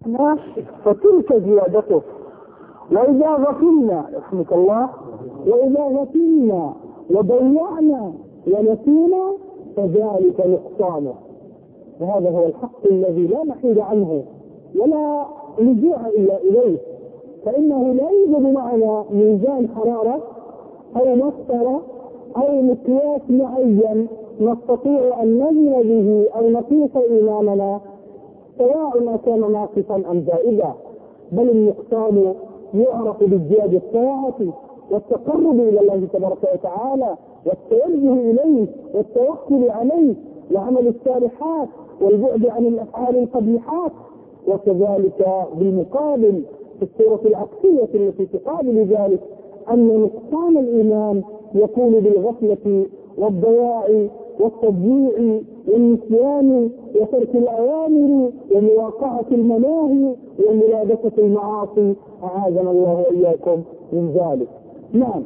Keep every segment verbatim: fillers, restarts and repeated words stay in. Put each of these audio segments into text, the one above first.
زدنا فتلك زيادته، وإذا غفلنا رحمك الله وإذا غفلنا وضيعنا ونسينا فذلك نقصانه. وهذا هو الحق الذي لا محيد عنه ولا لجوء إلا إليه، فإنه لا يوجد معنا ميزان حرارة أو مسطرة أو مقياس معين نستطيع أن نزن به أو نقيس إيماننا سواء ما كان ناقصا أم زائدا، بل النقصان يعرف بازدياد الطاعة والتقرب إلى الله تبارك وتعالى والتوجه إليه والتوكل عليه وعمل الصالحات والبعد عن الأفعال القبيحات. وكذلك بالمقابل في الصورة العكسية التي تقابل ذلك أن نقصان الإيمان يكون بالغفلة والضياع والتضييع والنسيان وترك الأوامر ومواقعة المناهي وملابسة المعاصي، أعاذنا الله وإياكم من ذلك. نعم،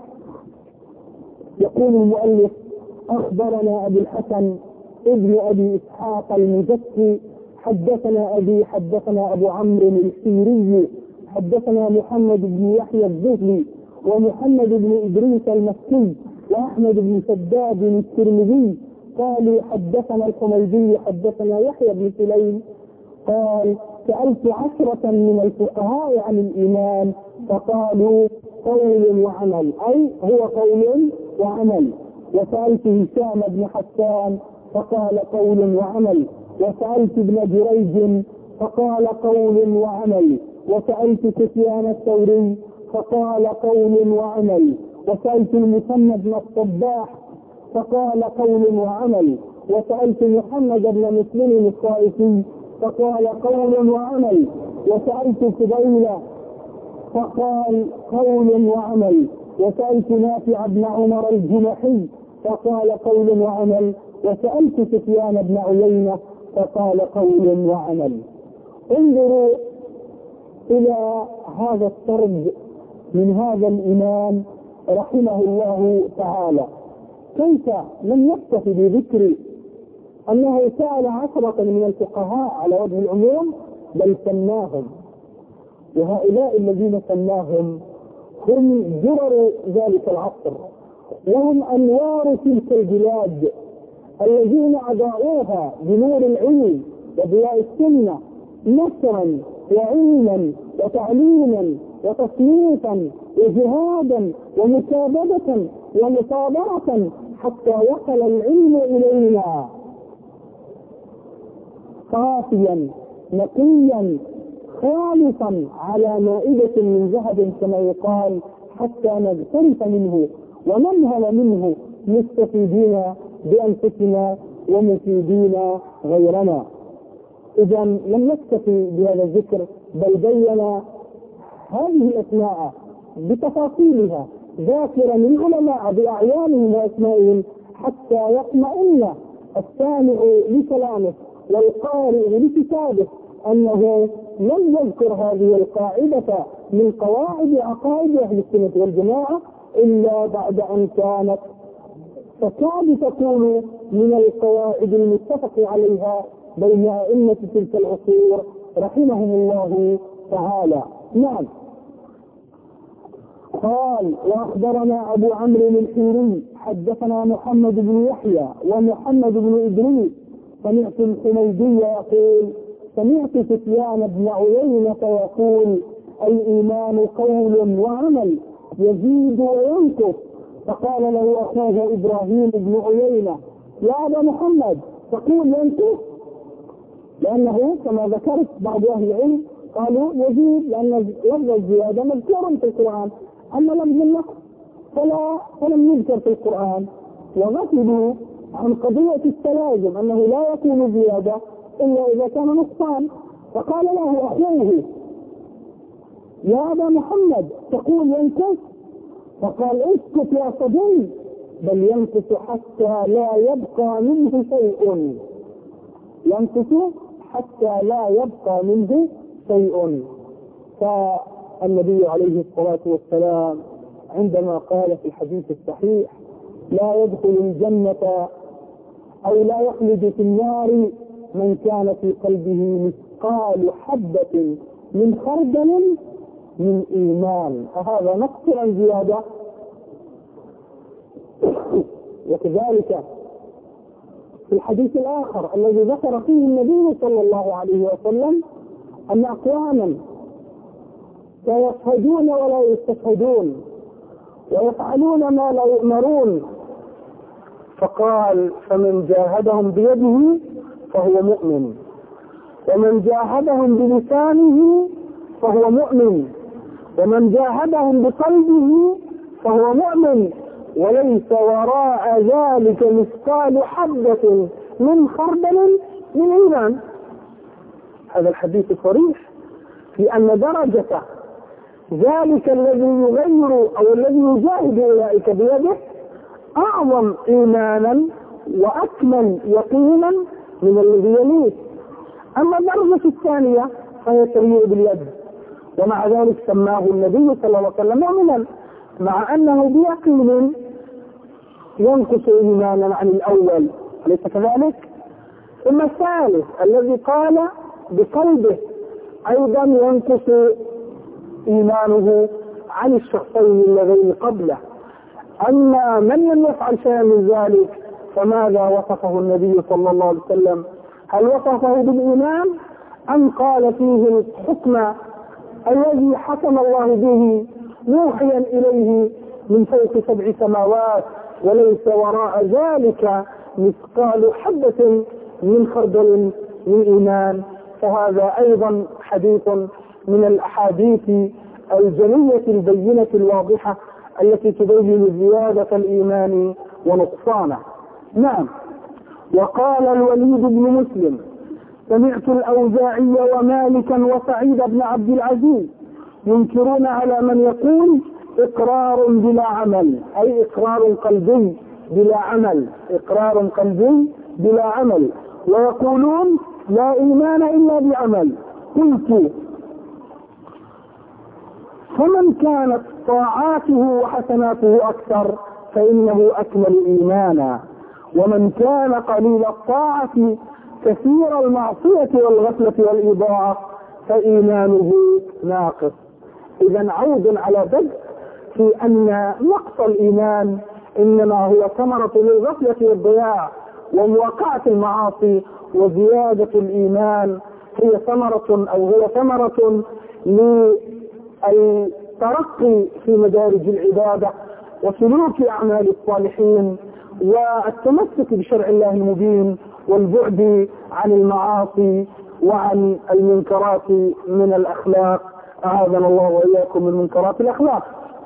يقول المؤلف: أخبرنا أبي الحسن ابن أبي إسحاق المزكي حدثنا أبي حدثنا أبو عمرو الحيري حدثنا محمد بن يحيى الذهلي ومحمد بن إدريس المكي وأحمد بن شداد الترمذي قالوا حدثنا الحميدي حدثنا يحيى بن سليم قال: سألت عشرة من الفقهاء عن الإيمان فقالوا قول وعمل، أي هو قول وعمل. وسألت هشام بن حسان فقال قول وعمل. وسألت ابن جريج فقال قول وعمل. وسألت سفيان الثوري فقال قول وعمل. وسألت المثنى بن الصباح فقال قول وعمل. وسألت محمد بن مسلم الطائفي فقال قول وعمل. وسألت فضيلة فقال قول وعمل. وسألت نافع بن عمر الجمحي فقال قول وعمل. وسألت سفيان بن عيينة فقال قول وعمل. انظروا إلى هذا السرد من هذا الإمام رحمه الله تعالى، كيف لم يكتفي بذكر أنه سأل عشرة من الفقهاء على وجه العموم، بل سماهم، وهؤلاء الذين سماهم هم جرر ذلك العصر، وهم أنوار تلك البلاد الذين أضاءوها بنور العلم وضياء السنة نشرا وعلما وتعليما وتصنيفا وجهادا ومكابدة ومصابرة حتى وصل العلم إلينا صافيا نقيا خالصا على مائدة من ذهب كما يقال، حتى نغترف منه وننهل منه مستفيدين بأنفسنا ومفيدين غيرنا. إذا لم نكتفي بهذا الذكر، بل بين هذه الأسماء بتفاصيلها ذاكرا العلماء بأعيانهم وأسمائهم حتى يطمئن السامع لكلامه والقارئ لكتابه أنه لم يذكر هذه القاعدة من قواعد عقائد أهل السنة والجماعة إلا بعد أن كانت تكاد تكون من القواعد المتفق عليها بين أئمة تلك العصور رحمهم الله تعالى. نعم، قال: وأخبرنا أبو عمرو الحيري حدثنا محمد بن يحيى ومحمد بن إدريس سمعت الحميدي يقول: سمعت سفيان بن عيينة يقول: الإيمان قول وعمل يزيد وينقص. فقال له أخوه إبراهيم بن عيينة: يا أبا محمد تقول ينقص؟ لأنه كما ذكرت بعض أهل العلم قالوا يزيد لأن لفظ الزيادة مذكور في القرآن، أما لفظ النقص فلا فلم يذكر في القرآن. ونقلوا عن قضية التلازم أنه لا يكون زيادة إلا إذا كان نقصان. فقال له أخوه: يا أبا محمد تقول ينقص؟ فقال: اسكت يا صبي، بل ينقص حتى لا يبقى منه شيء، ينقص حتى لا يبقى منه شيء. فالنبي عليه الصلاة والسلام عندما قال في الحديث الصحيح: لا يدخل الجنة أو لا يخلد في النار من كان في قلبه مثقال حبة من خردل من إيمان، فهذا نقص عن زيادة. وكذلك في الحديث الآخر الذي ذكر فيه النبي صلى الله عليه وسلم أن أقواما سيشهدون ولا يستشهدون ويفعلون ما لا يؤمرون، فقال: فمن جاهدهم بيده فهو مؤمن، ومن جاهدهم بلسانه فهو مؤمن، ومن جاهدهم بقلبه فهو مؤمن، وليس وراء ذلك مثقال حبة من خردل من إيمان. هذا الحديث صريح في أن درجة ذلك الذي يغير أو الذي يجاهد أولئك بيده أعظم إيمانا وأكمل يقينا من الذي يليه. أما الدرجة الثانية فهي التغيير باليد، ومع ذلك سماه النبي صلى الله عليه وسلم مؤمنا، مع أنه بيقين ينقص إيمانا عن الأول، أليس كذلك؟ ثم الثالث الذي قال بقلبه أيضا ينقص إيمانه عن الشخصين اللذين قبله. أما من لم يفعل شيئا من ذلك فماذا وصفه النبي صلى الله عليه وسلم؟ هل وصفه بالإيمان أم قال فيه الحكم الذي حكم الله به موحيا إليه من فوق سبع سماوات وليس وراء ذلك مثقال حبة من خردل من إيمان؟ فهذا أيضا حديث من الأحاديث الجلية البينة الواضحة التي تبين زيادة الإيمان ونقصانه. نعم. وقال الوليد بن مسلم: سمعت الأوزاعي ومالكا وسعيد بن عبد العزيز ينكرون على من يقول إقرار بلا عمل، أي إقرار قلبي بلا عمل، إقرار قلبي بلا عمل، ويقولون لا إيمان إلا بعمل. قلت: فمن كانت طاعاته وحسناته أكثر فإنه أكمل إيمانا، ومن كان قليل الطاعة كثير المعصية والغفلة والإضاعة فإيمانه ناقص. إذن عود على بدء في أن نقص الإيمان إنما هو ثمرة للغفلة والضياع ومواقعة المعاصي، وزيادة الإيمان هي ثمرة أو هو ثمرة للترقي في مدارج العبادة وسلوك أعمال الصالحين والتمسك بشرع الله المبين والبعد عن المعاصي وعن المنكرات من الأخلاق. أعاذنا الله وإياكم من منكرات الأخلاق.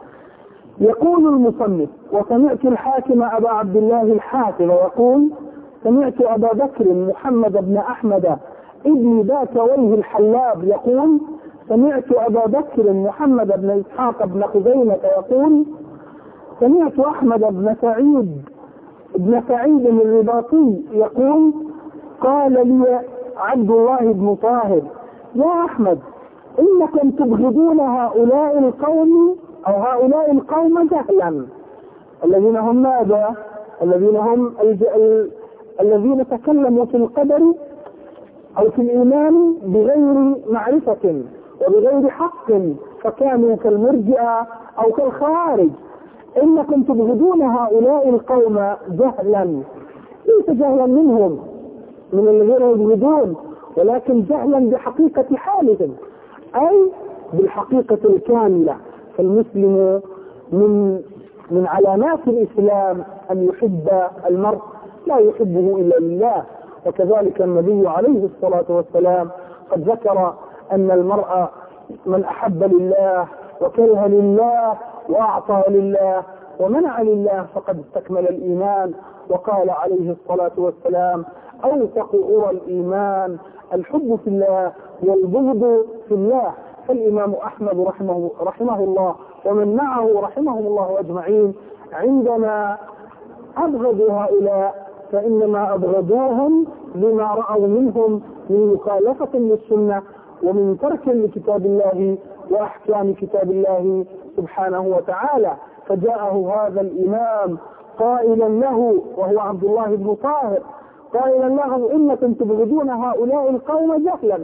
يقول المصنف: وسمعت الحاكم أبا عبد الله الحافظ يقول: سمعت أبا بكر محمد بن أحمد ابن باكويه الحلاب يقول: سمعت أبا بكر محمد بن إسحاق بن خزيمة يقول: سمعت أحمد بن سعيد ابن سعيد الرباطي يقول: قال لي عبد الله بن طاهر: يا أحمد، إنكم تبغضون هؤلاء القوم أو هؤلاء القوم جهلا. الذين هم ماذا؟ الذين هم الج... ال... الذين تكلموا في القدر أو في الإيمان بغير معرفة وبغير حق، فكانوا كالمرجئة أو كالخوارج. إنكم تبغضون هؤلاء القوم جهلا، ليس جهلا منهم من الذين يبغضون، ولكن جهلا بحقيقة حالهم، أي بالحقيقة الكاملة. فالمسلم من من علامات الإسلام أن يحب المرء لا يحبه إلا لله. وكذلك النبي عليه الصلاة والسلام قد ذكر أن المرء من أحب لله وكره لله وأعطى لله ومنع لله فقد استكمل الإيمان. وقال عليه الصلاة والسلام: أوثق أرى الإيمان الحب في الله والبغض في الله. فالإمام أحمد رحمه, رحمه الله ومن معه رحمهم الله أجمعين عندما أبغضوا هؤلاء فإنما أبغضوهم لما رأوا منهم من مخالفة للسنة ومن ترك لكتاب الله وأحكام كتاب الله سبحانه وتعالى. فجاءه هذا الإمام قائلا له، وهو عبد الله بن طاهر، قائلا له: إنكم تبغضون هؤلاء القوم جهلا،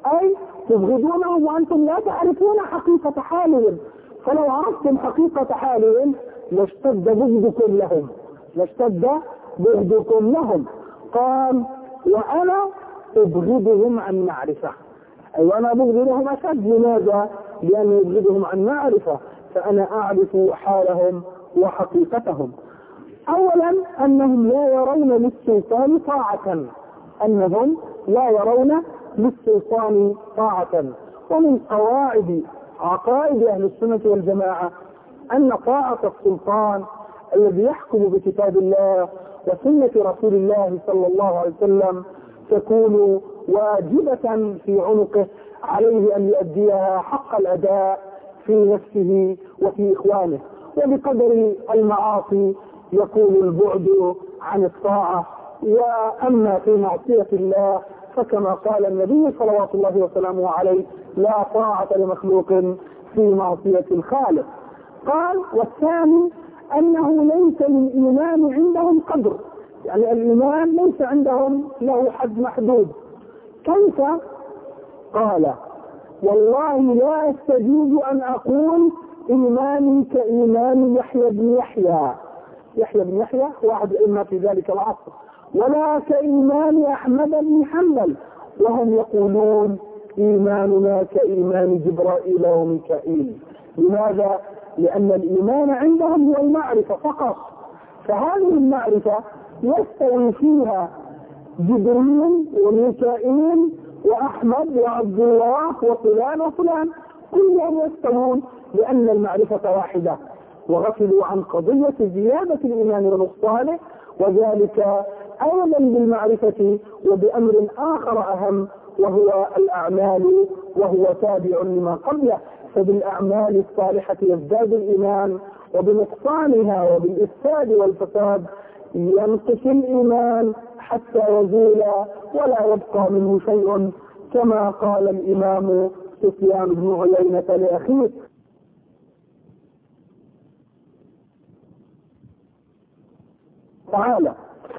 أي تبغضونهم وأنتم لا تعرفون حقيقة حالهم، فلو عرفتم حقيقة حالهم لاشتد بغضكم لهم لاشتد بغضكم لهم. قال وأنا أبغضهم عن معرفة، أي وأنا أبغضهم أشد. لماذا؟ لأني أبغضهم عن معرفة، فأنا أعرف حالهم وحقيقتهم. أولا أنهم لا يرون للسلطان طاعة أنهم لا يرون للسلطان طاعة ومن قواعد عقائد أهل السنة والجماعة أن طاعة السلطان الذي يحكم بكتاب الله وسنة رسول الله صلى الله عليه وسلم تكون واجبة في عنقه، عليه أن يؤديها حق الأداء في نفسه وفي إخوانه. وبقدر المعاصي يكون البعد عن الطاعة، وأما في معصية الله فكما قال النبي صلوات الله وسلامه عليه لا طاعة لمخلوق في معصية الخالق. قال والثاني أنه ليس للإيمان عندهم قدر، يعني الإيمان ليس عندهم له حد محدود. كيف؟ قال والله لا أستجيز أن أقول إيماني كإيمان يحيى بن يحيى يحيى بن يحيى واحد الأئمة في ذلك العصر، ولا كإيمان أحمد بن حنبل، وهم يقولون إيماننا كإيمان جبرائيل وميكائيل. لماذا؟ لأن الإيمان عندهم هو المعرفة فقط، فهذه المعرفة يستوي فيها جبريل وميكائيل وأحمد وعبد الله وفلان وفلان، كلهم يستوون لأن المعرفة واحدة، وغفلوا عن قضية زيادة الإيمان ونقصانه، وذلك أيضا بالمعرفة وبأمر آخر أهم وهو الأعمال، وهو تابع لما قبله. فبالأعمال الصالحة يزداد الإيمان، وبنقصانها وبالإفساد والفساد ينقص الإيمان حتى يزول ولا يبقى منه شيء، كما قال الإمام سفيان بن عيينة لأخيه تعالى.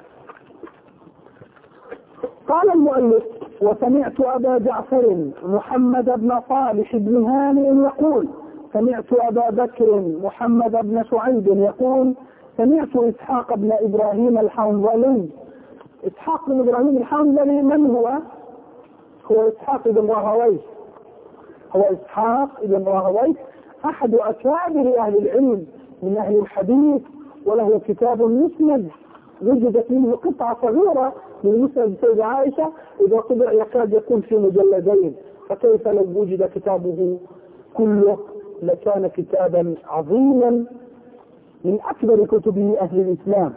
قال المؤلف وسمعت أبا جعفر محمد بن صالح بن هانئ يقول سمعت أبا بكر محمد بن شعيب يقول سمعت إسحاق بن إبراهيم الحنظلي. إسحاق بن إبراهيم الحنظلي من هو؟ هو إسحاق بن راهويه هو إسحاق بن راهويه أحد أكابر أهل العلم من أهل الحديث، وله كتاب مسند وجدت منه قطعة صغيرة من مسند سيدة عائشة، إذا طبع يكاد يكون في مجلدين، فكيف لو وجد كتابه كله لكان كتابا عظيما من أكبر كتب أهل الإسلام.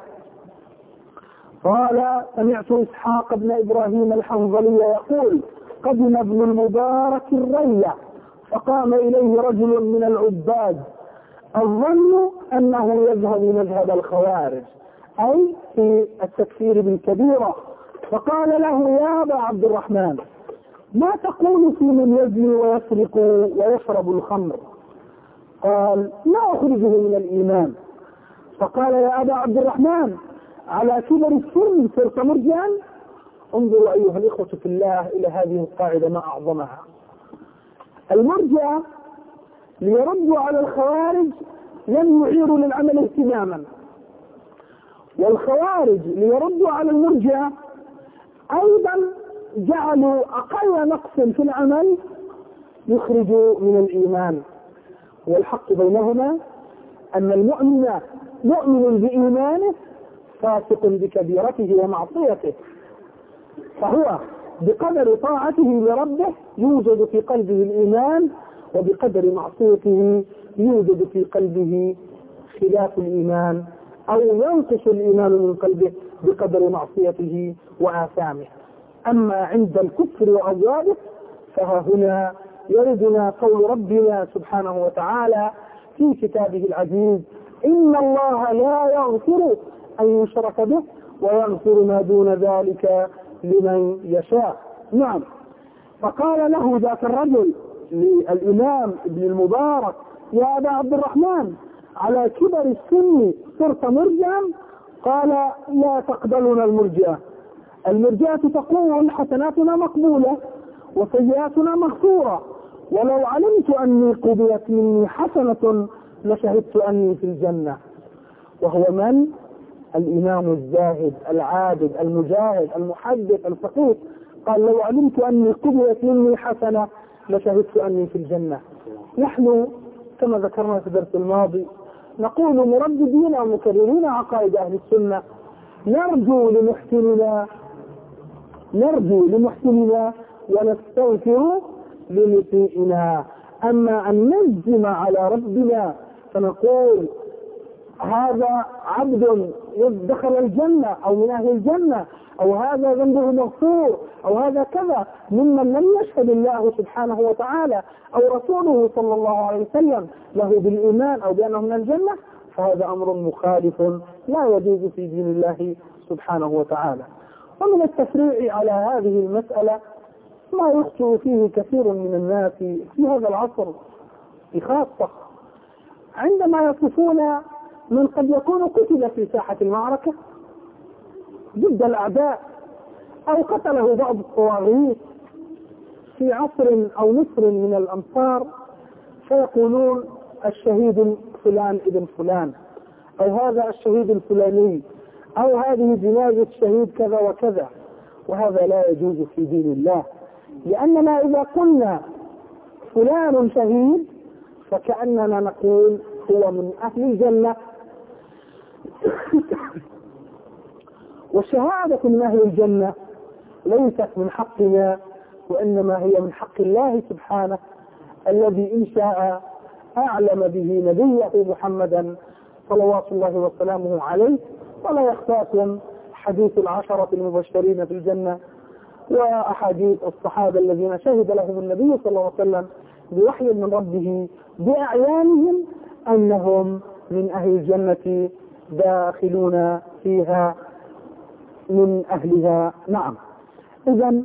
قال سمعت إسحاق بن إبراهيم الحنظلي يقول قدم ابن المبارك الرية فقام إليه رجل من العباد الظن أنه يذهب مذهب الخوارج، أي في التكفير بالكبيرة، فقال له يا أبا عبد الرحمن ما تقول في من يزني ويسرق ويشرب الخمر؟ قال لا أخرجه من الإيمان. فقال يا أبا عبد الرحمن على كبر السن صرت مرجعا؟ انظروا أيها الإخوة في الله إلى هذه القاعدة ما أعظمها. المرجع ليردوا على الخوارج لم يعيروا للعمل اهتماما، والخوارج ليردوا على المرجع أيضا جعلوا أقل نقص في العمل يخرج من الإيمان. والحق بينهما أن المؤمن مؤمن بإيمانه فاسق بكبيرته ومعصيته، فهو بقدر طاعته لربه يوجد في قلبه الإيمان، وبقدر معصيته يوجد في قلبه خلاف الإيمان أو ينقص الإيمان من قلبه بقدر معصيته وآثامه. أما عند الكفر وأضرابه فها هنا يردنا قول ربنا سبحانه وتعالى في كتابه العزيز إن الله لا يغفر أن يشرك به ويغفر ما دون ذلك لمن يشاء. نعم. فقال له ذاك الرجل للإمام ابن المبارك يا أبا عبد الرحمن على كبر السن صرت مرجعا؟ قال لا تقبلنا المرجئة. المرجئة تقول حسناتنا مقبولة وسيئاتنا مغفورة. ولو علمت أني قبلت مني حسنة لشهدت أني في الجنة. وهو من؟ الإمام الزاهد العابد المجاهد المحدث الفقيه، قال لو علمت أني قبلت مني حسنة لشهدت أني في الجنة. نحن كما ذكرنا في الدرس الماضي نقول مرددين ومكررين عقائد أهل السنة، نرجو لمحسننا نرجو لمحسننا ونستغفر لمسيئنا. أما أن نجزم على ربنا فنقول هذا عبد دخل الجنة أو من أهل الجنة، أو هذا ذنبه مغفور، أو هذا كذا، ممن لم يشهد الله سبحانه وتعالى أو رسوله صلى الله عليه وسلم له بالإيمان أو بأنه من الجنة، فهذا أمر مخالف لا يجوز في دين الله سبحانه وتعالى. ومن التفريع على هذه المسألة ما يخطئ فيه كثير من الناس في هذا العصر بخاصة، عندما يصفون من قد يكون قتل في ساحة المعركة ضد الأعداء أو قتله بعض الطواغيت في عصر أو مصر من الأمصار، فيقولون الشهيد فلان ابن فلان، أو هذا الشهيد الفلاني، أو هذه جنازة الشهيد كذا وكذا. وهذا لا يجوز في دين الله، لأننا إذا قلنا فلان شهيد فكأننا نقول هو من أهل الجنة. والشهادة من أهل الجنة ليست من حقنا، وإنما هي من حق الله سبحانه الذي إن شاء أعلم به نبيه محمدا صلوات الله وسلامه عليه. ولا يخفاكم حديث العشرة المبشرين في الجنة وأحاديث الصحابة الذين شهد لهم النبي صلى الله عليه وسلم بوحي من ربه بأعيانهم أنهم من أهل الجنة داخلون فيها من أهلها. نعم، إذن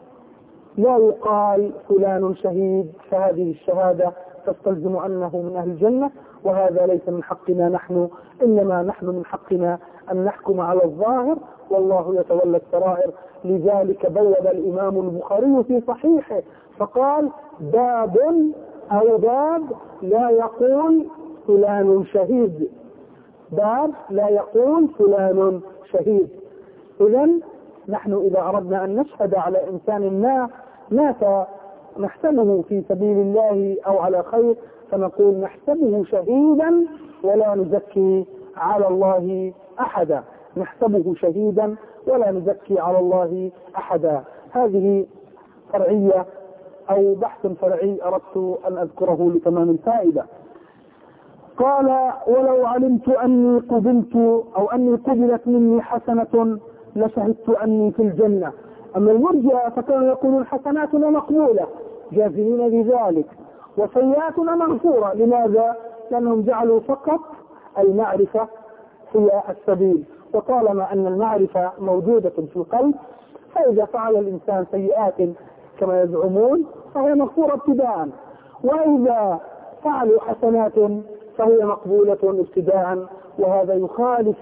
لا يقال فلان شهيد فهذه الشهادة تستلزم أنه من أهل الجنة، وهذا ليس من حقنا نحن، إنما نحن من حقنا أن نحكم على الظاهر والله يتولى السرائر. لذلك بوب الإمام البخاري في صحيحه فقال باب أو باب لا يقول فلان شهيد، باب لا يقول فلان شهيد. إذن نحن إذا أردنا أن نشهد على إنسان ما مات نحسبه في سبيل الله أو على خير فنقول نحسبه شهيدا ولا نزكي على الله أحدا، نحسبه شهيدا ولا نزكي على الله أحدا. هذه فرعية أو بحث فرعي أردت أن أذكره لتمام الفائدة. قال ولو علمت أني قبلت أو أني قبلت مني حسنة لشهدت أني في الجنة. أما المرجئة فكانوا يقولون حسناتنا مقبولة جازمين بذلك وسيئاتنا مغفورة. لماذا؟ لأنهم جعلوا فقط المعرفة هي السبيل، وطالما أن المعرفة موجودة في القلب فإذا فعل الإنسان سيئات كما يزعمون فهي مغفورة ابتداء، وإذا فعلوا حسنات فهي مقبولة ابتداء. وهذا يخالف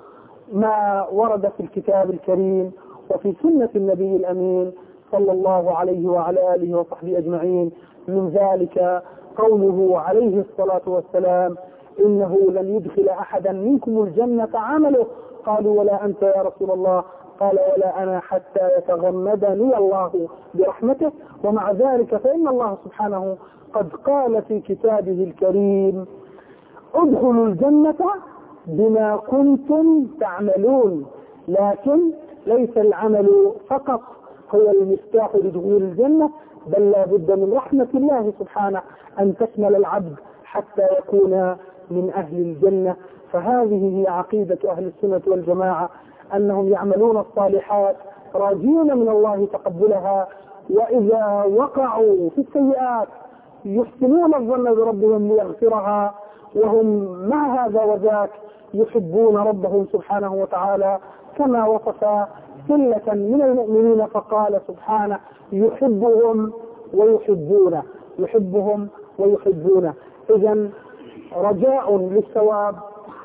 ما ورد في الكتاب الكريم وفي سنة النبي الأمين صلى الله عليه وعلى آله وصحبه أجمعين. من ذلك قوله عليه الصلاة والسلام إنه لن يدخل أحدا منكم الجنة عمله. قالوا ولا أنت يا رسول الله؟ قال ولا أنا حتى يتغمدني الله برحمته. ومع ذلك فإن الله سبحانه قد قال في كتابه الكريم ادخلوا الجنة بما كنتم تعملون. لكن ليس العمل فقط هو المفتاح لدخول الجنة، بل لا بد من رحمة الله سبحانه أن تشمل العبد حتى يكون من أهل الجنة. فهذه هي عقيدة أهل السنة والجماعة، أنهم يعملون الصالحات راجين من الله تقبلها، وإذا وقعوا في السيئات يحسنون الظن بربهم ليغفرها، وهم مع هذا وذاك يحبون ربهم سبحانه وتعالى كما وصف ثلة من المؤمنين فقال سبحانه يحبهم ويحبونه يحبهم ويحبونه. إذن رجاء للثواب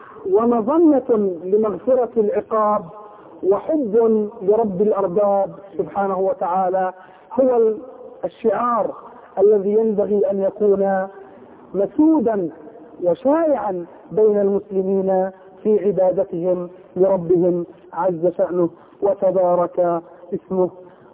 ومظنة لمغفرة العقاب وحب لرب الأرباب سبحانه وتعالى هو الشعار الذي ينبغي أن يكون مسودا وشائعا بين المسلمين في عبادتهم لربهم عز شأنه وتبارك اسمه.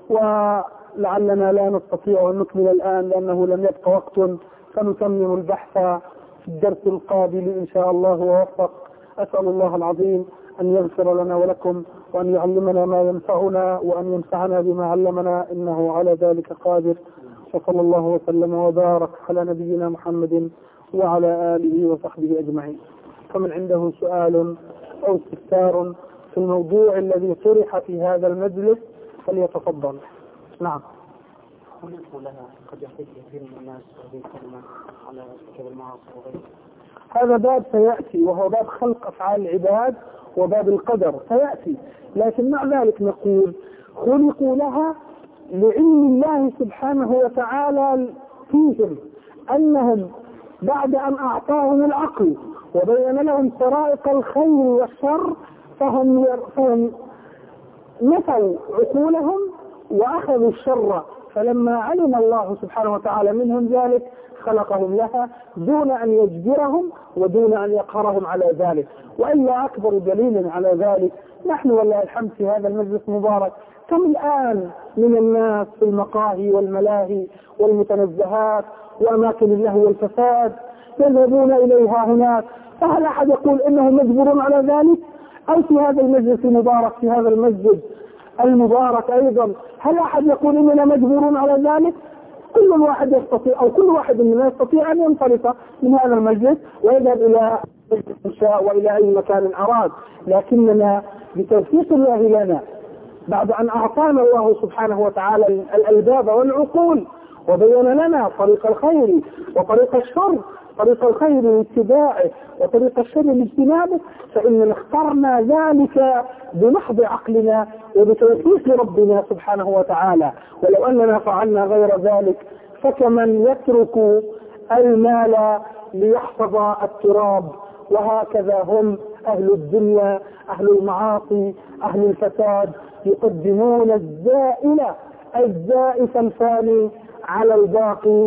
ولعلنا لا نستطيع أن نكمل الآن لأنه لم يبق وقت، فنتمم البحث في الدرس القابل إن شاء الله ووفق. أسأل الله العظيم أن يغفر لنا ولكم وأن يعلمنا ما ينفعنا وأن ينفعنا بما علمنا، إنه على ذلك قادر. وصلى الله وسلم وبارك على نبينا محمد وعلى آله وصحبه أجمعين. فمن عنده سؤال أو استفسار في الموضوع الذي طرح في هذا المجلس فليتفضل. نعم. لها قد يحتاج كثير من الناس هذه الكلمة على ارتكاب المعاصي وغيره. هذا باب سيأتي، وهو باب خلق أفعال العباد وباب القدر سيأتي، لكن مع ذلك نقول خلقوا لها لعلم الله سبحانه وتعالى فيهم، أنهم بعد أن أعطاهم العقل وبين لهم طرائق الخير والشر فهم, فهم نفوا عقولهم وأخذوا الشر، فلما علم الله سبحانه وتعالى منهم ذلك خلقهم لها دون أن يجبرهم ودون أن يقهرهم على ذلك. وإلا أكبر دليل على ذلك نحن والله الحمد في هذا المجلس المبارك كم الآن من الناس في المقاهي والملاهي والمتنزهات وأماكن اللهو والفساد يذهبون إليها هناك، فهل أحد يقول إنهم مجبورون على ذلك؟ أو في هذا المجلس المبارك في هذا المسجد المبارك أيضا هل أحد يقول إننا مجبورون على ذلك؟ كل واحد يستطيع أو كل واحد منا يستطيع أن ينصرف من هذا المجلس ويذهب إلى الشاء وإلى أي مكان أراد، لكننا بتوفيق الله لنا بعد أن أعطانا الله سبحانه وتعالى الألباب والعقول وبين لنا طريق الخير وطريق الشر، طريق الخير لاتباعه وطريق الشر لاجتنابه، فإننا اخترنا ذلك بمحض عقلنا وبتوفيق ربنا سبحانه وتعالى. ولو أننا فعلنا غير ذلك فكمن يترك المال ليحفظ التراب، وهكذا هم أهل الدنيا أهل المعاصي أهل الفساد يقدمون الزائل الزائف الفاني على الباقي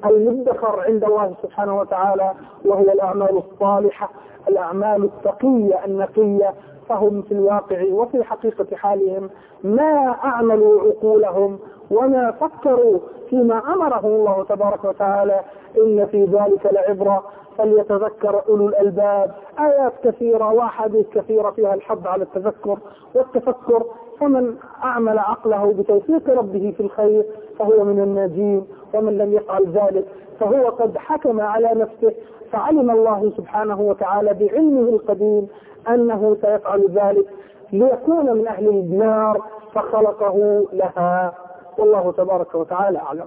المدخر عند الله سبحانه وتعالى، وهو الأعمال الصالحة الأعمال التقية النقية. فهم في الواقع وفي حقيقة حالهم ما أعملوا عقولهم وما فكروا فيما أمره الله تبارك وتعالى، إن في ذلك لعبرة فليتذكر أولو الألباب. آيات كثيرة وأحاديث كثيرة فيها الحض على التذكر والتفكر، فمن أعمل عقله بتوفيق ربه في الخير فهو من الناجين، ومن لم يفعل ذلك فهو قد حكم على نفسه، فعلم الله سبحانه وتعالى بعلمه القديم أنه سيفعل ذلك ليكون من أهل النار فخلقه لها، والله تبارك وتعالى أعلم.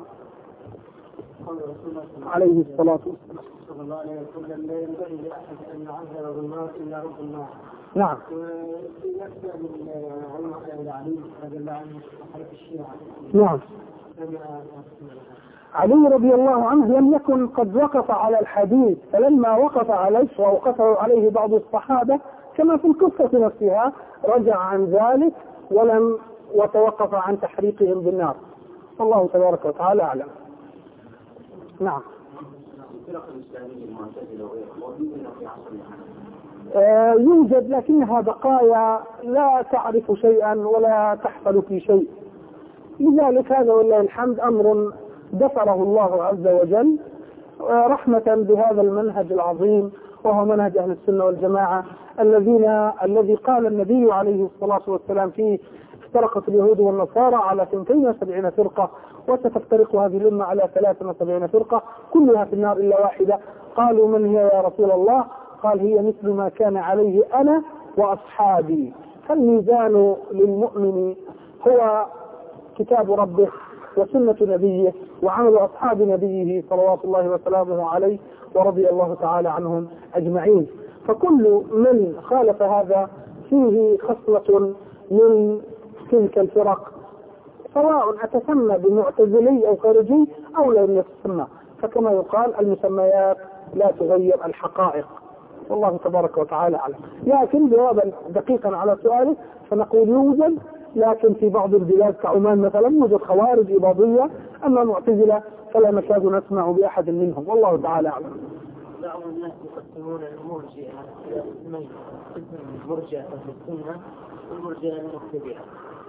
عليه الصلاة والسلام. صلى الله عليه وسلم لا ينبغي لأحد أن يعذب بالنار إلا رب النار. نعم. وفي نفس علم علي رضي الله عنه حركة الشيعة. نعم. علي رضي الله عنه لم يكن قد وقف على الحديث، فلما وقف عليه ووقف عليه بعض الصحابة كما في القصة نفسها رجع عن ذلك ولم وتوقف عن تحريقهم بالنار. الله تبارك وتعالى أعلم. نعم. آه يوجد لكنها بقايا لا تعرف شيئا ولا تحصل في شيء، لذلك هذا والله الحمد أمر دفره الله عز وجل رحمة بهذا المنهج العظيم، وهو منهج أهل السنة والجماعة الذين الذي قال النبي عليه الصلاة والسلام فيه افترقت اليهود والنصارى على اثنتين وسبعين فرقة وستفترق هذه الأمة على ثلاث وسبعين فرقة كلها في النار إلا واحدة. قالوا من هي يا رسول الله؟ قال هي مثل ما كان عليه أنا وأصحابي. فالميزان للمؤمن هو كتاب ربه وسنة نبيه وعمل أصحاب نبيه صلوات الله وسلامه عليه ورضي الله تعالى عنهم أجمعين. فكل من خالف هذا فيه خصلة من تلك الفرق، سواء أتسمى بمعتزلي أو خارجي أو لم يتسمى، فكما يقال المسميات لا تغير الحقائق، والله تبارك وتعالى أعلم. لكن جوابا دقيقا على سؤالك فنقول يوجد لكن في بعض البلاد كعمان مثلا يوجد خوارج إباضية، أما المعتزلة فلا نكاد نسمع بأحد منهم، والله تعالى أعلم. بعض الناس يقسمون المرجئة إلى قسمين، قسم مرجئة أهل السنة والمرجئة المبتدعة.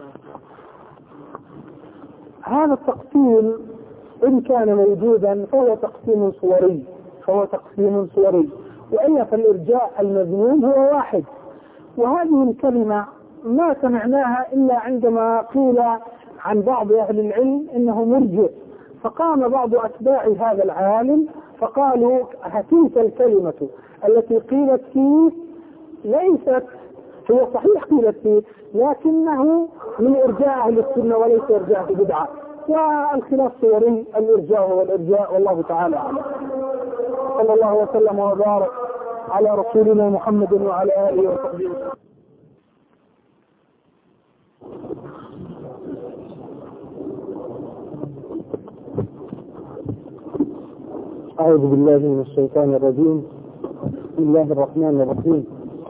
هذا التقسيم إن كان موجودا فهو تقسيم صوري، فهو تقسيم صوري، وإلا فالإرجاء المذموم هو واحد. وهذه الكلمة ما سمعناها إلا عندما قيل عن بعض أهل العلم إنه مرجئ، فقام بعض أتباع هذا العالم فقالوا هتلك الكلمة التي قيلت فيه ليست، هو صحيح قيلت فيه لكنه من إرجاء أهل السنة وليس إرجاء بدعة، والخلاف صوري الإرجاء والإرجاء، والله تعالى أعلم. صلى الله وسلم وبارك على رسولنا محمد وعلى آله وصحبه وسلم. أعوذ بالله من الشيطان الرجيم. بسم الله الرحمن الرحيم.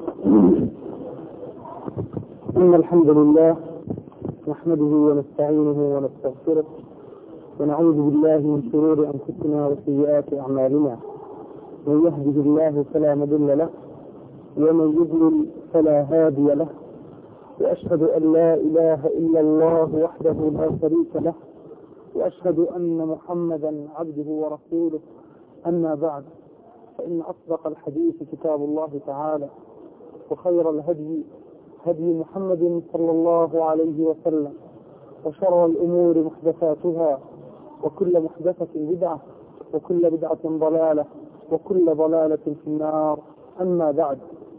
إن الحمد لله نحمده ونستعينه ونستغفره ونعوذ بالله من شرور أنفسنا وسيئات أعمالنا، من يهده الله فلا مضل له ومن يضلل فلا هادي له، وأشهد أن لا إله إلا الله وحده لا شريك له، وأشهد أن محمدا عبده ورسوله. أما بعد، فإن أصدق الحديث كتاب الله تعالى، وخير الهدي هدي محمد صلى الله عليه وسلم، وشر الأمور محدثاتها، وكل محدثة بدعة، وكل بدعة ضلالة، وكل ضلالة في النار. أما بعد،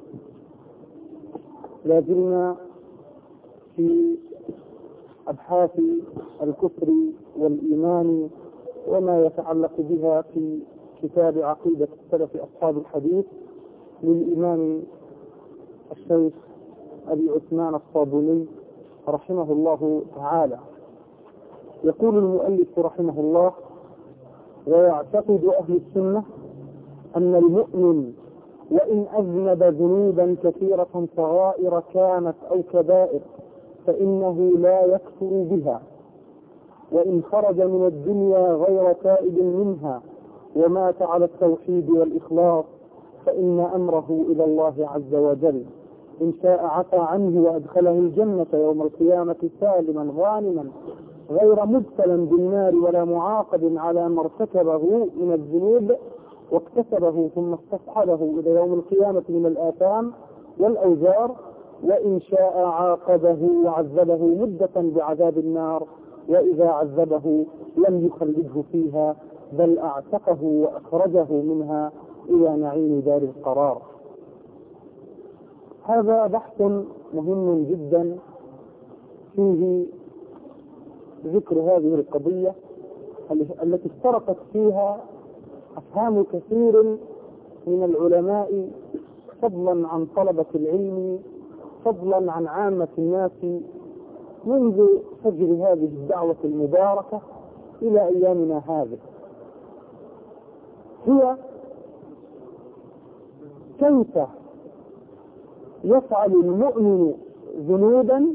لازلنا في أبحاث الكفر والإيمان وما يتعلق بها في كتاب عقيدة السلف أصحاب الحديث للإمام الشيخ أبي عثمان الصابوني رحمه الله تعالى. يقول المؤلف رحمه الله: ويعتقد أهل السنة أن المؤمن وإن أذنب ذنوبا كثيرة صغائر كانت أو كبائر فإنه لا يكفر بها، وإن خرج من الدنيا غير تائب منها ومات على التوحيد والإخلاص فإن أمره إلى الله عز وجل، إن شاء عفى عنه وأدخله الجنة يوم القيامة سالما غانما غير مبتلا بالنار ولا معاقب على ما ارتكبه من الذنوب واكتسبه ثم استصحبه إلى يوم القيامة من الآثام والأوزار، وإن شاء عاقبه وعذبه مدة بعذاب النار، وإذا عذبه لم يخلده فيها بل أعتقه وأخرجه منها إلى نعيم دار القرار. هذا بحث مهم جدا فيه ذكر هذه القضية التي اشتركت فيها أفهام كثير من العلماء، فضلا عن طلبة العلم، فضلا عن عامة الناس، منذ فجر هذه الدعوة المباركة إلى أيامنا هذه. هي كيف يفعل المؤمن ذنوبا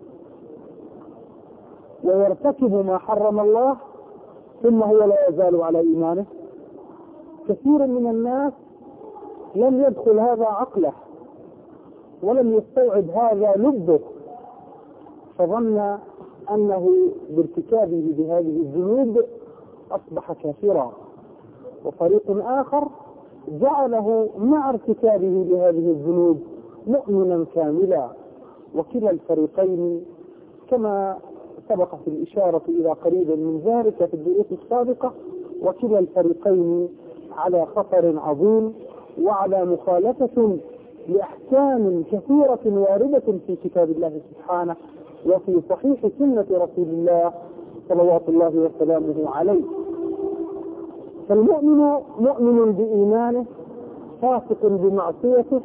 ويرتكب ما حرم الله ثم هو لا يزال على إيمانه. كثير من الناس لم يدخل هذا عقله ولم يستوعب هذا لبه، فظن أنه بارتكابه بهذه الذنوب أصبح كافرا، وفريق آخر جعله مع ارتكابه لهذه الذنوب مؤمنا كاملا. وكلا الفريقين كما سبق في الإشارة إلى قريب من ذلك في الدروس السابقة، وكلا الفريقين على خطر عظيم وعلى مخالفة لأحكام كثيرة واردة في كتاب الله سبحانه وفي صحيح سنة رسول الله صلوات الله وسلامه عليه. فالمؤمن مؤمن بإيمانه، فاسق بمعصيته،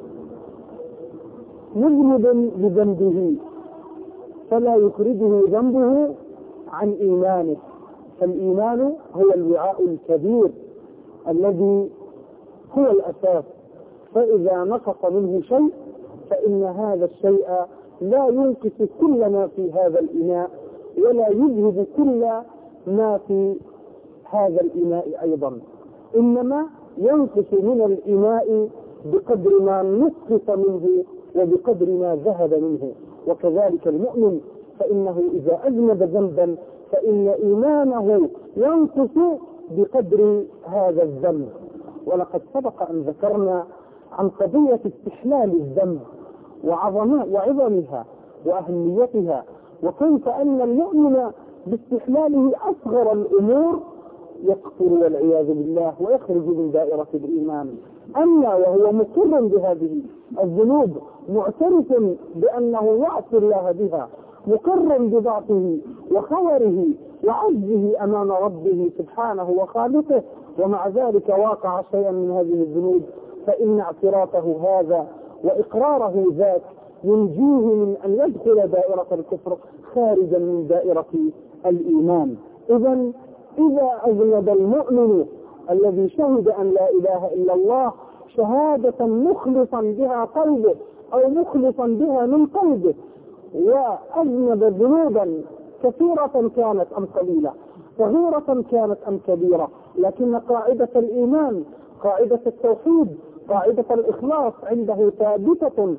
مذنب بذنبه، فلا يخرجه ذنبه عن إيمانه. فالإيمان هو الوعاء الكبير الذي هو الأساس، فإذا نقص منه شيء فإن هذا الشيء لا ينقص كل ما في هذا الإناء ولا يذهب كل ما في هذا الإناء أيضا، إنما ينقص من الإناء بقدر ما نقص منه وبقدر ما ذهب منه. وكذلك المؤمن فإنه إذا أذنب ذنبا فإن إيمانه ينقص بقدر هذا الذنب. ولقد سبق أن ذكرنا عن قضية استحلال الذنب وعظمها وأهميتها، وكيف أن المؤمن باستحلاله أصغر الأمور يكفر والعياذ بالله ويخرج من دائرة الإيمان. أما وهو مقر بهذه الذنوب معترف بأنه يعصي الله بها، مقر بضعفه وخوره وعجزه أمام ربه سبحانه وخالقه، ومع ذلك واقع شيئا من هذه الذنوب، فإن اعترافه هذا وإقراره ذاك ينجيه من أن يدخل دائرة الكفر خارجا من دائرة الإيمان. إذن إذا أذنب المؤمن الذي شهد أن لا إله إلا الله شهادة مخلصا بها قلبه أو مخلصا بها من قلبه، وأذنب ذنوبا كثيرة كانت أم قليلة، صغيرة كانت أم كبيرة، لكن قاعدة الإيمان، قاعدة التوحيد، قاعدة الإخلاص عنده ثابتة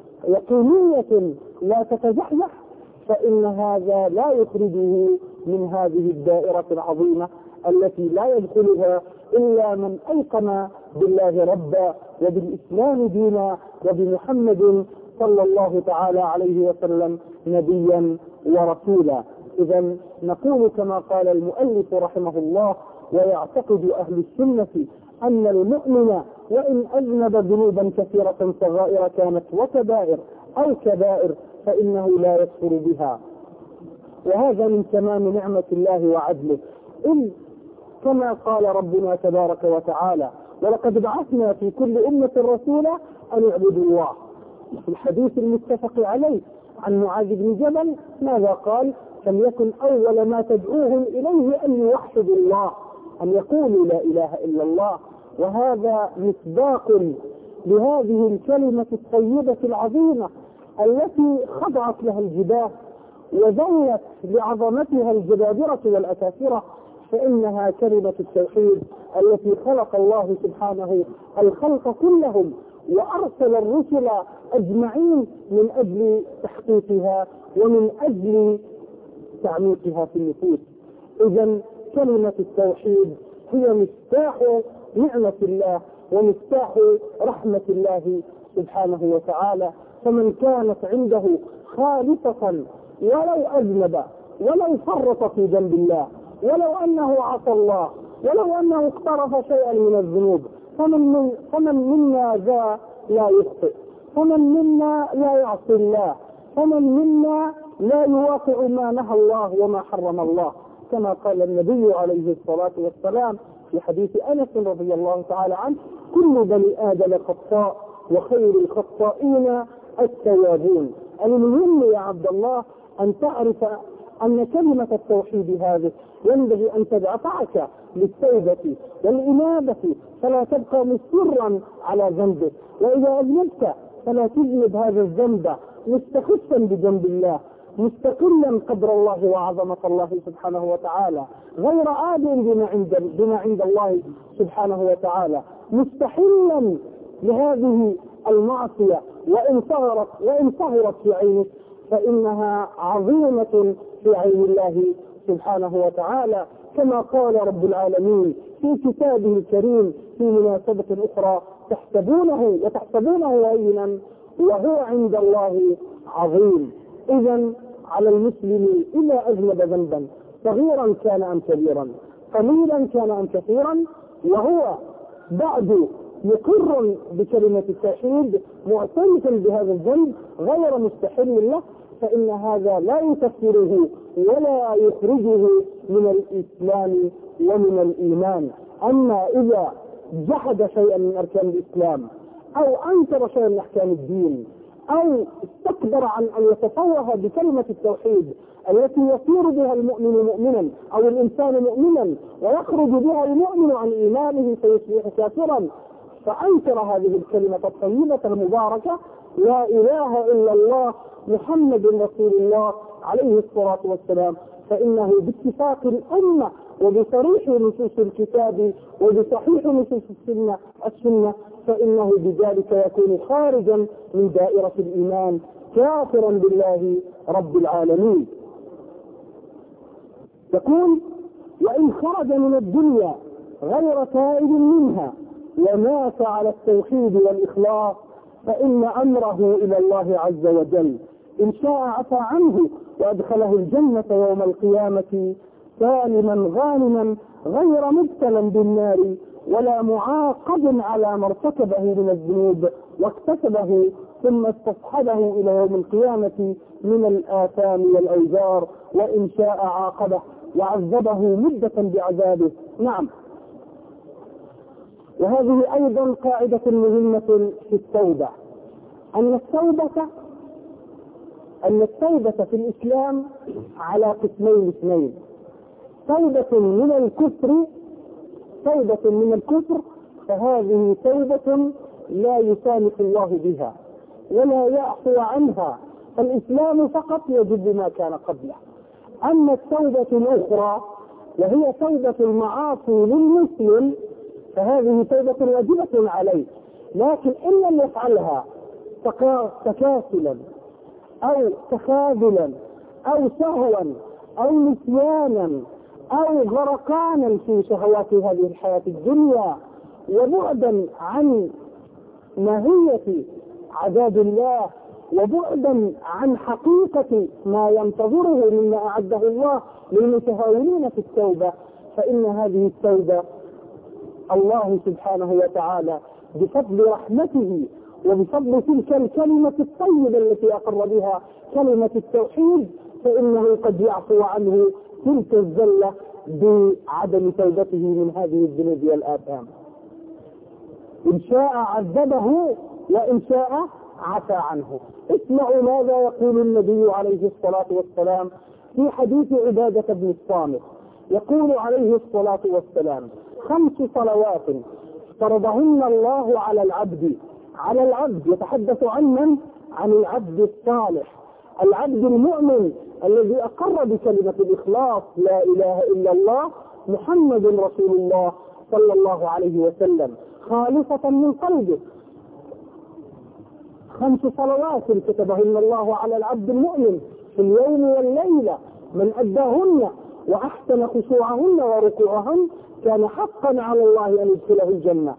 يقينية لا تتزحزح، فإن هذا لا يخرجه من هذه الدائرة العظيمة التي لا يدخلها إلا من أيقن بالله ربا وبالإسلام دينا وبمحمد صلى الله تعالى عليه وسلم نبيا ورسولا. إذن نقول كما قال المؤلف رحمه الله: ويعتقد أهل السنة أن المؤمن وإن أذنب ذنوبا كثيرة صغائر كانت وكبائر أو كبائر فإنه لا يكفر بها. وهذا من تمام نعمة الله وعدله، إن كما قال ربنا تبارك وتعالى: ولقد بعثنا في كل أمة رسولا أن اعبدوا الله. في الحديث المتفق عليه عن معاذ بن جبل ماذا قال؟ فليكن أول ما تدعوهم إليه أن يوحدوا الله، أن يقولوا لا إله إلا الله. وهذا مصداق لهذه الكلمة الطيبة العظيمة التي خضعت لها الجباه وذلت لعظمتها الجبابرة والأكاثرة، فإنها كلمة التوحيد التي خلق الله سبحانه الخلق كلهم وأرسل الرسل أجمعين من أجل تحقيقها ومن أجل تعميقها في النفوس. إذن كلمة التوحيد هي مفتاح نعمة الله ومفتاح رحمة الله سبحانه وتعالى، فمن كانت عنده خالصة ولو أذنب ولو فرط في ذنب الله ولو أنه عصى الله ولو أنه اقترف شيئا من الذنوب، فمن, من فمن منا ذا لا يخطئ، فمن منا لا يعصي الله، فمن منا لا يواقع ما نهى الله وما حرم الله، كما قال النبي عليه الصلاة والسلام في حديث أنس رضي الله تعالى عنه: كل بني آدم خطاء وخير الخطائين التوابون. المهم يا عبد الله أن تعرف أن كلمة التوحيد هذه ينبغي أن تدفعك للتوبة والإنابة، فلا تبقى مصرا على ذنبك، وإذا أذنبت فلا تذنب هذا الذنب مستخفا بذنب الله، مستقلا قدر الله وعظمة الله سبحانه وتعالى، غير عادل بما عند بما عند الله سبحانه وتعالى، مستحلا لهذه المعصية، وإن صغرت وإن صغرت في عينك فإنها عظيمة في عين الله سبحانه وتعالى، كما قال رب العالمين في كتابه الكريم في مناسبة أخرى: تحسبونه وتحسبونه هينا وهو عند الله عظيم. إذن على المسلم إذا أذنب ذنبا صغيرا كان أم كبيرا، قليلا كان أم كثيرا، وهو بعد مقر بكلمة التوحيد معترف بهذا الذنب غير مستحل له، فإن هذا لا يكفره ولا يخرجه من الإسلام ومن الإيمان. أما إذا جحد شيئا من أركان الإسلام أو أنكر شيئا من أحكام الدين أو استكبر عن أن يتفوه بكلمة التوحيد التي يصير بها المؤمن مؤمنا أو الإنسان مؤمنا ويخرج بها المؤمن عن إيمانه فيصبح كافرا، فأنكر هذه الكلمة الطيبة المباركة لا إله إلا الله محمد رسول الله عليه الصلاة والسلام، فإنه باتفاق الأمة وبصريح نصوص الكتاب وبصحيح نصوص السنة السنة فإنه بذلك يكون خارجا من دائرة الإيمان كافرا بالله رب العالمين. يقول: وإن خرج من الدنيا غير تائب منها ومات على التوحيد والإخلاص فإن أمره إلى الله عز وجل، إن شاء عفى عنه وأدخله الجنة يوم القيامة سالما غانما غير مبتلا بالنار ولا معاقب على ما ارتكبه من الذنوب واكتسبه ثم استصحبه إلى يوم القيامة من الآثام والأوزار، وإن شاء عاقبه وعذبه مدة بعذابه. نعم، وهذه أيضا قاعدة مهمة في التوبة، أن التوبة أن التوبة في الإسلام على قسمين اثنين: توبة من الكفر توبة من الكفر فهذه توبة لا يسامح الله بها ولا يعفو عنها، الإسلام فقط يجب ما كان قبله. أما التوبة الأخرى وهي توبة المعاصي للمسلم فهذه توبة واجبة عليه، لكن إن لم يفعلها تكاسلا أو تخاذلا أو سهوا أو نسيانا أو غرقانا في شهوات هذه الحياة الدنيا وبعدا عن ماهية عذاب الله وبعدا عن حقيقة ما ينتظره مما أعده الله للمتهاونين في التوبة، فإن هذه التوبة الله سبحانه وتعالى بفضل رحمته وبفضل تلك الكلمة الطيبة التي أقر بها كلمة التوحيد فإنه قد يعفو عنه تلك الزلة بعدم توبته من هذه الذنوب والآثام. إن شاء عذبه وإن شاء عفى عنه. اسمعوا ماذا يقول النبي عليه الصلاة والسلام في حديث عبادة بن الصامت. يقول عليه الصلاة والسلام: خمس صلوات فرضهن الله على العبد على العبد يتحدث عن من؟ عن العبد الصالح، العبد المؤمن الذي أقر بكلمة الإخلاص لا إله إلا الله محمد رسول الله صلى الله عليه وسلم خالصة من قلبه. خمس صلوات كتبهن الله على العبد المؤمن في اليوم والليلة، من أداهن وأحسن خشوعهن وركوعهن كان حقا على الله أن يدخله الجنة،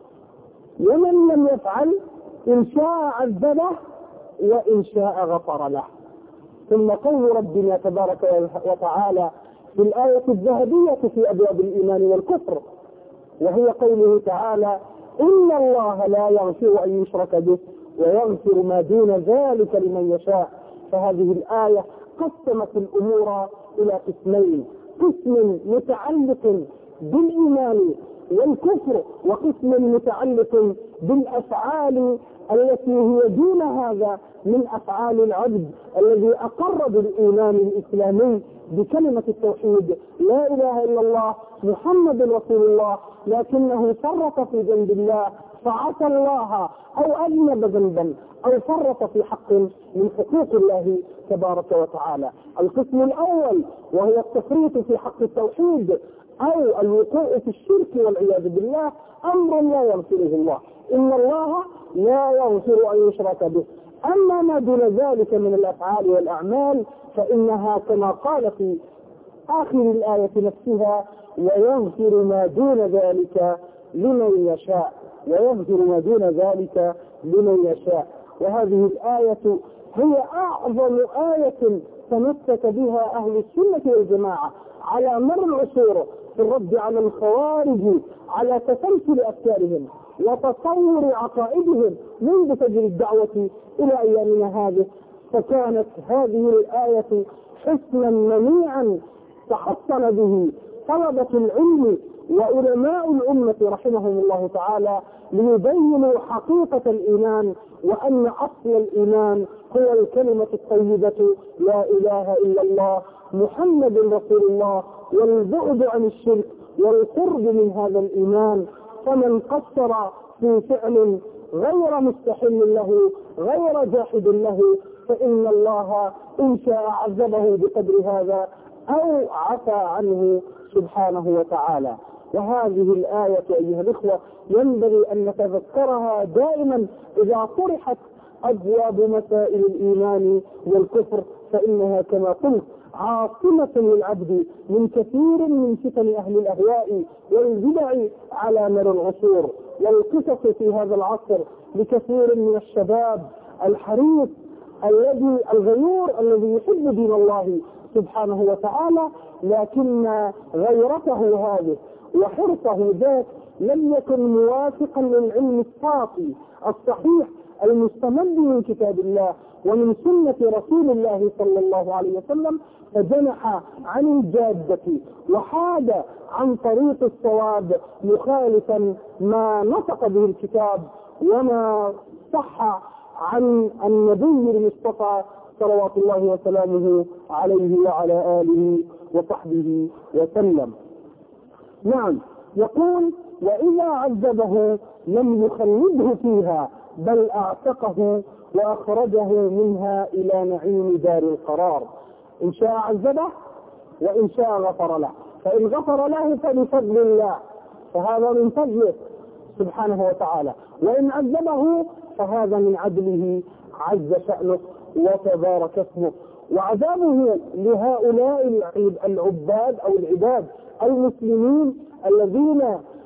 ومن لم يفعل إن شاء عذبه وإن شاء غفر له. ثم قول ربنا تبارك وتعالى في الآية الذهبية في أبواب الإيمان والكفر، وهي قوله تعالى: إن الله لا يغفر أن يشرك به ويغفر ما دون ذلك لمن يشاء. فهذه الآية قسمت الأمور إلى قسمين: قسم متعلق بالإيمان والكفر وقسم متعلق بالأفعال التي هي دون هذا من أفعال العبد الذي أقر بالإيمان الإسلامي بكلمة التوحيد لا إله إلا الله محمد رسول الله، لكنه فرط في جنب الله فعصى الله أو أذنب ذنبا أو فرط في حق من حقوق الله تبارك وتعالى. القسم الأول وهي التفريط في حق التوحيد أو الوقوع في الشرك والعياذ بالله أمر لا يغفره الله، إن الله لا يغفر أن يشرك به. أما ما دون ذلك من الأفعال والأعمال فإنها كما قال في آخر الآية نفسها: ويغفر ما دون ذلك لمن يشاء ويغفر ما دون ذلك لمن يشاء. وهذه الآية هي أعظم آية تمسك بها أهل السنة والجماعة على مر العصور في الرد على الخوارج على تسلسل أفكارهم وتصور عقائدهم منذ فجر الدعوة إلى أيامنا هذه. فكانت هذه الآية حسنا منيعا تحصن به طلبة العلم وعلماء الأمة رحمهم الله تعالى ليبينوا حقيقة الإيمان، وأن أصل الإيمان هو الكلمة الطيبة لا إله إلا الله محمد رسول الله، والبعد عن الشرك والقرب من هذا الإيمان. فمن قصر في فعل غير مستحل له غير جاحد له فإن الله إن شاء عذبه بقدر هذا أو عفى عنه سبحانه وتعالى. وهذه الآية أيها الإخوة ينبغي أن نتذكرها دائما إذا طرحت أبواب مسائل الإيمان والكفر، فإنها كما قلت عاصمة للعبد من كثير من فتن أهل الأهواء والبدع على مر العصور. والقصص في هذا العصر لكثير من الشباب الحريص الذي الغيور الذي يحب دين الله سبحانه وتعالى، لكن غيرته هذه وحرصه ذاك لم يكن موافقا للعلم الصافي الصحيح المستمد من كتاب الله ومن سنة رسول الله صلى الله عليه وسلم، فجنح عن الجادة وحاد عن طريق الصواب مخالفا ما نطق به الكتاب وما صح عن النبي المصطفى صلوات الله وسلامه عليه وعلى آله وصحبه وسلم. نعم، يقول وإذا عذبه لم يخلده فيها بل أعتقه وأخرجه منها إلى نعيم دار القرار. إن شاء عذبه وإن شاء غفر له، فإن غفر له فبفضل الله فهذا من فضله سبحانه وتعالى، وإن عذبه فهذا من عدله عز شأنه وتبارك اسمه. وعذابه لهؤلاء العباد أو العباد المسلمين الذين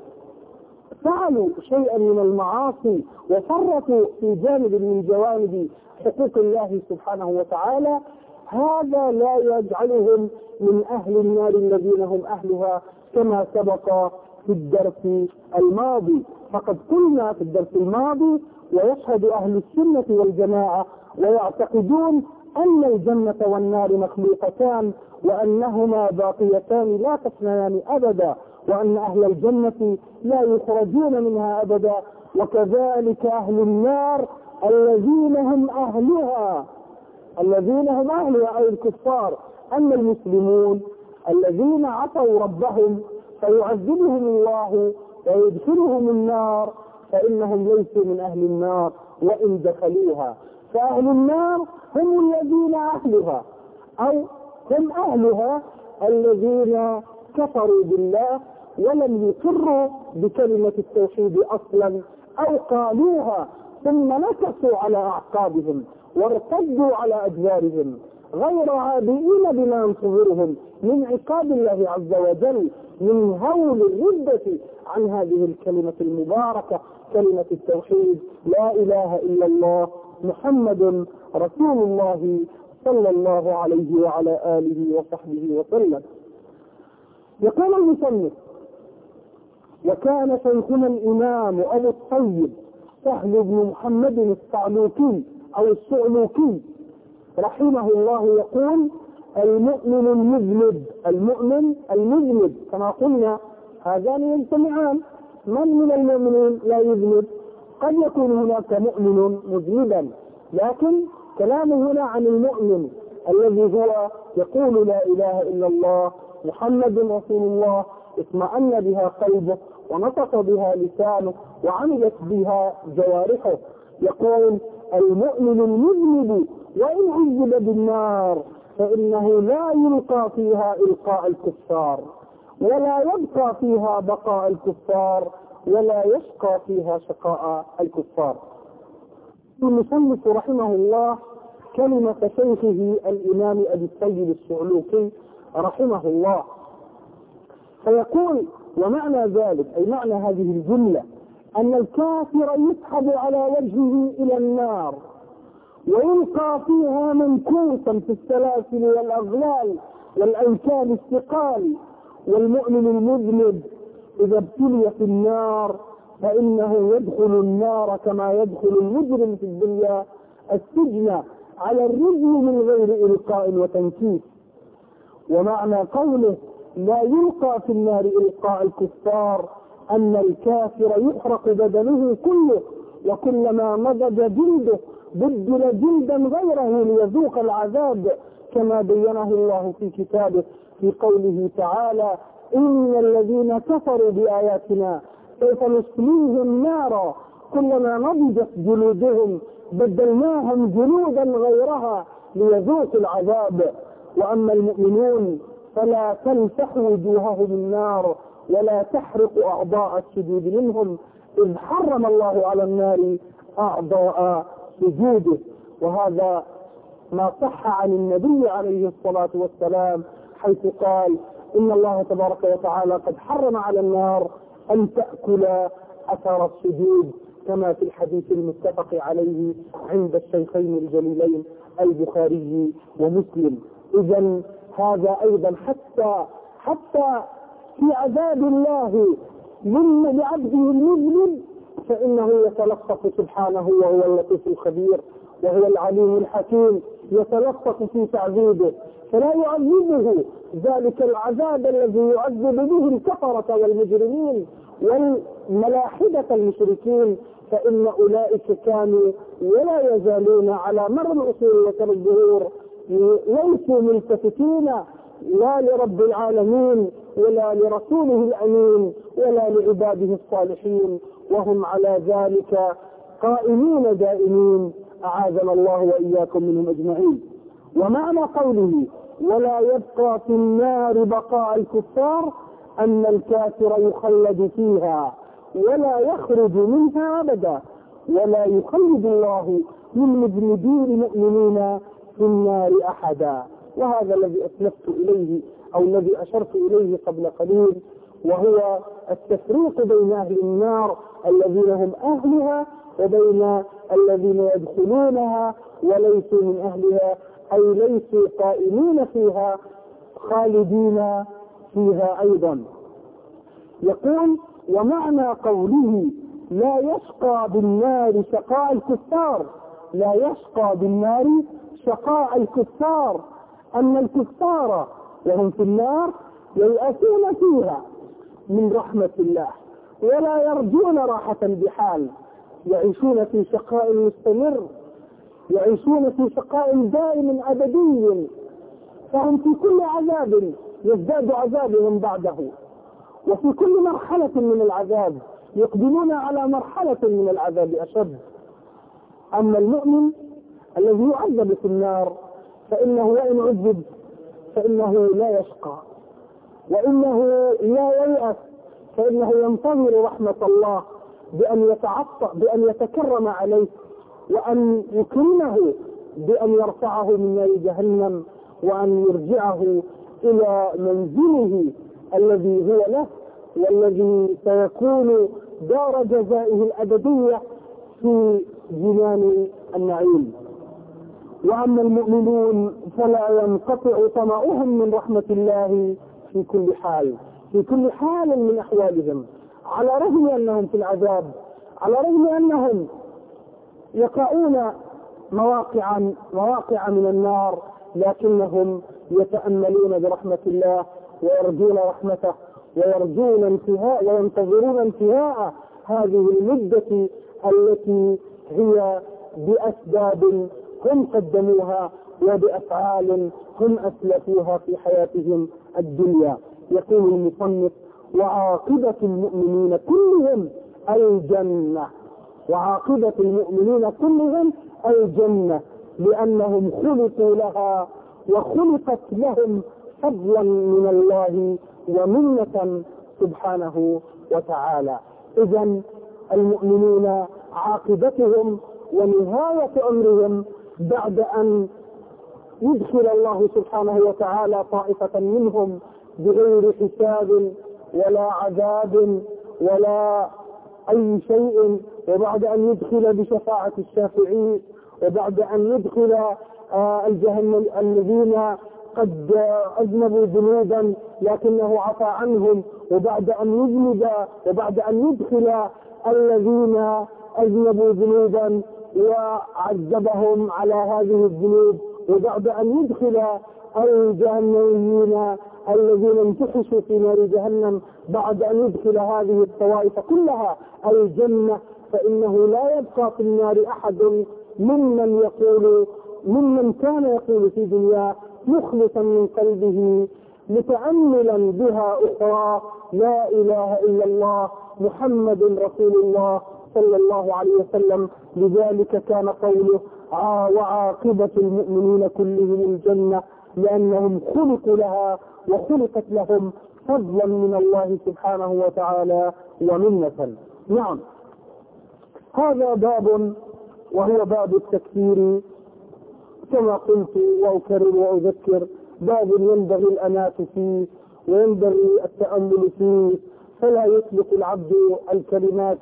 فعلوا شيئا من المعاصي وفرطوا في جانب من جوانب حقوق الله سبحانه وتعالى، هذا لا يجعلهم من أهل النار الذين هم أهلها كما سبق في الدرس الماضي. فقد قلنا في الدرس الماضي ويشهد أهل السنة والجماعة ويعتقدون أن الجنة والنار مخلوقتان وأنهما باقيتان لا تفنيان أبدا، وأن أهل الجنة لا يخرجون منها أبدا، وكذلك أهل النار الذين هم أهلها الذين هم أهلها أي الكفار. أما المسلمون الذين عصوا ربهم فيعذبهم الله ويدخلهم النار فإنهم ليسوا من أهل النار وإن دخلوها. فأهل النار هم الذين أهلها أو هم أهلها الذين كفروا بالله ولم يقروا بكلمة التوحيد أصلا أو قالوها ثم نكسوا على أعقابهم وارتدوا على أدبارهم غير عابئين بما ينتظرهم من عقاب الله عز وجل من هول الردة عن هذه الكلمة المباركة كلمة التوحيد لا إله إلا الله محمد رسول الله صلى الله عليه وعلى آله وصحبه وسلم. يقول المصنف وكان شيخنا الإمام أبو الطيب سهل بن محمد الصعلوكي أو الصعلوكي رحمه الله يقول المؤمن المذنب المؤمن المذنب كما قلنا هذان يجتمعان. من من المؤمنين لا يذنب؟ قد يكون هناك مؤمن مذنبا، لكن كلامه هنا عن المؤمن الذي هو يقول لا إله إلا الله محمد رسول الله اطمأن بها قلبه ونطق بها لسانه وعملت بها جوارحه. يقول المؤمن المذنب وإن عذب بالنار فإنه لا يلقى فيها إلقاء الكفار ولا يبقى فيها بقاء الكفار ولا يشقى فيها شقاء الكفار. المصنف رحمه الله كلمة شيخه الإمام أبي الطيب الصعلوكي رحمه الله، فيقول ومعنى ذلك أي معنى هذه الجملة أن الكافر يسحب على وجهه إلى النار ويلقى فيها منكوسا في السلاسل والأغلال والأنكال الثقال، والمؤمن المذنب إذا ابتلي في النار فإنه يدخل النار كما يدخل المجرم في الدنيا السجن على الرجل من غير إلقاء وتنكيس. ومعنى قوله لا يلقى في النار إلقاء الكفار أن الكافر يحرق بدنه كله وكلما نضج جلده بدل جلدا غيره ليذوق العذاب كما بينه الله في كتابه في قوله تعالى إن الذين كفروا بآياتنا سوف نصليهم نارا كلما نضجت جلودهم بدلناهم جلودا غيرها ليذوقوا العذاب. وأما المؤمنون فلا تلفح وجوههم النار ولا تحرق أعضاء السجود منهم، إذ حرم الله على النار أعضاء سجوده. وهذا ما صح عن النبي عليه الصلاة والسلام حيث قال إن الله تبارك وتعالى قد حرم على النار أن تأكل أثر السجود، كما في الحديث المتفق عليه عند الشيخين الجليلين البخاري ومسلم. إذن هذا أيضا حتى حتى في عذاب الله من لعبده المذنب فإنه يتلطف سبحانه، وهو اللطيف الخبير وهو العليم الحكيم، يتلطف في تعذيبه، فلا يعذبه ذلك العذاب الذي يعذب به الكفرة والمجرمين والملاحدة المشركين، فإن أولئك كانوا ولا يزالون على مر العصور وكر الظهور ليسوا ملتفتين لا لرب العالمين ولا لرسوله الأمين ولا لعباده الصالحين، وهم على ذلك قائمين دائمين، أعاذنا الله وإياكم منهم أجمعين. ومعنى قوله ولا يبقى في النار بقاء الكفار أن الكافر يخلد فيها ولا يخرج منها أبدا، ولا يخلد الله من مذنبين المؤمنين في النار أحدا. وهذا الذي أسلفت إليه أو الذي أشرت إليه قبل قليل، وهو التفريق بين أهل النار الذين هم أهلها وبين الذين يدخلونها وليسوا من أهلها، أي ليسوا قائمين فيها خالدين فيها أيضا. يقول ومعنى قوله لا يشقى بالنار شقاء الكفار، لا يشقى بالنار شقاء الكفار، أن الكفار وهم في النار ييأسون فيها من رحمة الله ولا يرجون راحة بحال، يعيشون في شقاء مستمر، يعيشون في شقاء دائم أبدي، فهم في كل عذاب يزداد عذابهم بعده، وفي كل مرحلة من العذاب يقدمون على مرحلة من العذاب أشد. أما المؤمن الذي يعذب في النار فإنه وإن عذب فإنه لا يشقى، وإنه لا ييأس، فإنه ينتظر رحمة الله بأن يتعطى بأن يتكرم عليه وأن يكرمه بأن يرفعه من نار جهنم وأن يرجعه إلى منزله الذي هو له والذي سيكون دار جزائه الأبدية في جنان النعيم. وأما المؤمنون فلا ينقطع طمعهم من رحمة الله في كل حال، في كل حال من أحوالهم، على رغم أنهم في العذاب، على رغم أنهم يقعون مواقع مواقع من النار، لكنهم يتأملون برحمة الله ويرجون رحمته ويرجون انتهاء وينتظرون انتهاء هذه المدة التي هي بأسباب هم قدموها وبأفعال هم أسلفوها في حياتهم الدنيا. يقول المصنف وعاقبة المؤمنين كلهم الجنة، وعاقبة المؤمنين كلهم الجنة، لأنهم خلقوا لها وخلقت لهم فضلا من الله ومنة سبحانه وتعالى. إذن المؤمنون عاقبتهم ونهاية أمرهم بعد أن يدخل الله سبحانه وتعالى طائفة منهم بغير حساب ولا عذاب ولا أي شيء، وبعد أن يدخل بشفاعة الشافعين، وبعد أن يدخل الجهنم الذين قد أذنبوا ذنوبا لكنه عفى عنهم، وبعد أن يذنب وبعد أن يدخل الذين أذنبوا ذنوبا وعذبهم على هذه الذنوب، وبعد أن يدخل الجهنميين الذين انتحشوا في نار جهنم بعد أن يدخل هذه الطوائف كلها الجنة، فإنه لا يبقى في النار أحد ممن يقول ممن كان يقول في دنياه مخلصا من قلبه متأملا بها أخرى لا إله إلا الله محمد رسول الله صلى الله عليه وسلم. لذلك كان قوله وعاقبة المؤمنين كلهم الجنة، لأنهم خلقوا لها وخلقت لهم فضلا من الله سبحانه وتعالى ومنة. نعم، هذا باب وهو باب التكفير كما قلت وأكرر وأذكر، باب ينبغي الأنات فيه وينبغي التأمل فيه، فلا يطلق العبد الكلمات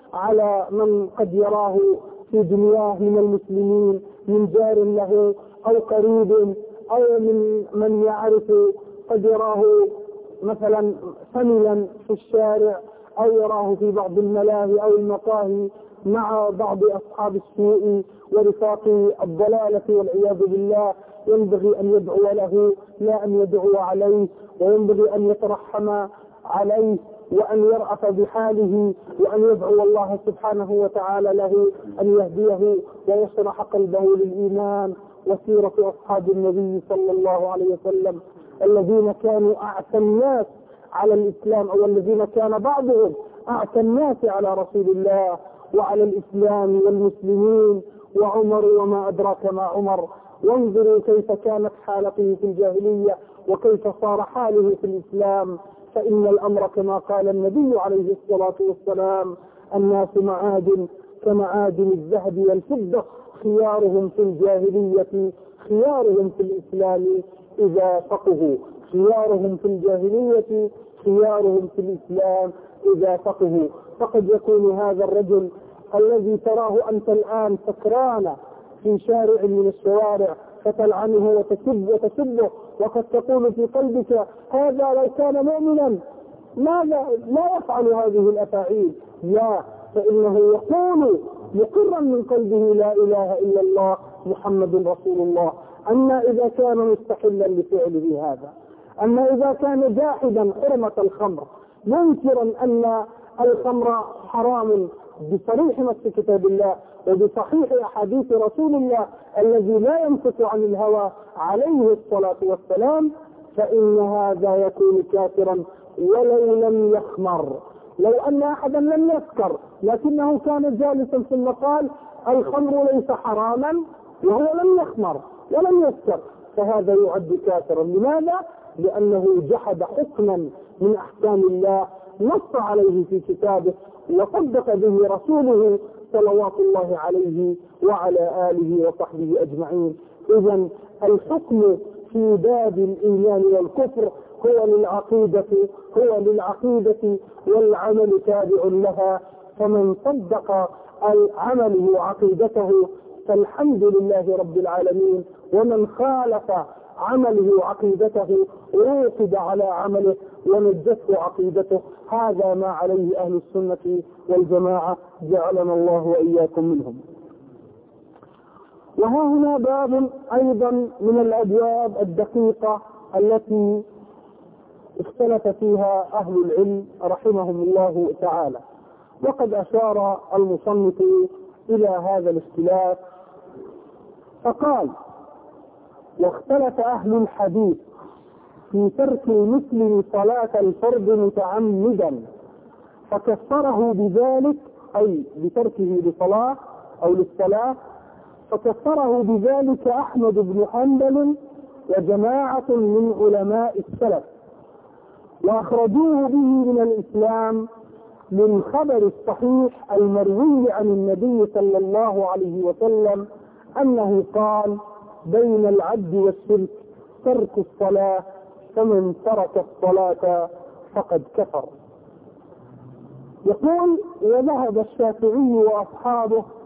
على من قد يراه في دنياه من المسلمين من جار له أو قريب أو من من يعرف، قد يراه مثلا سملا في الشارع أو يراه في بعض الملاهي أو المقاهي مع بعض أصحاب السوء ورفاق الضلالة والعياذ بالله. ينبغي أن يدعو له لا أن يدعو عليه، وينبغي أن يترحم عليه وأن يرأف بحاله، وأن يدعو الله سبحانه وتعالى له أن يهديه ويشرح قلبه للإيمان. وسيرة أصحاب النبي صلى الله عليه وسلم الذين كانوا أعتى الناس على الإسلام، أو الذين كان بعضهم أعتى الناس على رسول الله وعلى الإسلام والمسلمين، وعمر وما أدراك ما عمر. وانظروا كيف كانت حالته في الجاهلية وكيف صار حاله في الإسلام. فإن الأمر كما قال النبي عليه الصلاة والسلام: الناس معادن كمعادن الذهب والفضة، خيارهم في الجاهلية خيارهم في الإسلام إذا فقهوا، خيارهم في الجاهلية خيارهم في الإسلام إذا فقهوا. فقد يكون هذا الرجل الذي تراه أنت الآن سكران في شارع من الشوارع فتلعنه وتسب وتسبه، وقد تقول في قلبك: هذا لو كان مؤمنا ماذا لا يفعل هذه الأفاعيل. لا، فإنه يقول مقرا من قلبه: لا إله إلا الله محمد رسول الله. أما إذا كان مستحلا لفعله هذا، أما إذا كان جاحدا حرمة الخمر، منكرا أن الخمر حرام بصريح نص كتاب الله وبصحيح أحاديث رسول الله الذي لا ينطق عن الهوى عليه الصلاة والسلام، فإن هذا يكون كافرا ولو لم يخمر. لو أن أحدا لم يسكر لكنه كان جالسا ثم قال: الخمر ليس حراما، وهو لم يخمر ولم يسكر، فهذا يعد كافرا. لماذا؟ لأنه جحد حكما من أحكام الله نص عليه في كتابه وصدق به رسوله صلوات الله عليه وعلى آله وصحبه أجمعين. إذن الحكم في باب الإيمان والكفر هو للعقيدة هو للعقيدة والعمل تابع لها. فمن صدق العمل وعقيدته فالحمد لله رب العالمين، ومن خالف عمله وعقيدته روقد على عمله ونجته عقيدته. هذا ما عليه أهل السنة والجماعة، جعلنا الله وإياكم منهم. وها هنا باب أيضا من الأبواب الدقيقة التي اختلف فيها أهل العلم رحمهم الله تعالى، وقد أشار المصنف إلى هذا الاختلاف فقال: واختلف أهل الحديث في ترك المسلم صلاة الفرض متعمدا فكفره بذلك، أي بتركه لصلاة أو للصلاة، فكفره بذلك أحمد بن حنبل وجماعة من علماء السلف، وأخرجوه به من الإسلام للخبر الصحيح المروي عن النبي صلى الله عليه وسلم أنه قال: بين العبد والشرك ترك الصلاة، فمن ترك الصلاة فقد كفر. يقول: وذهب الشافعي وأصحابه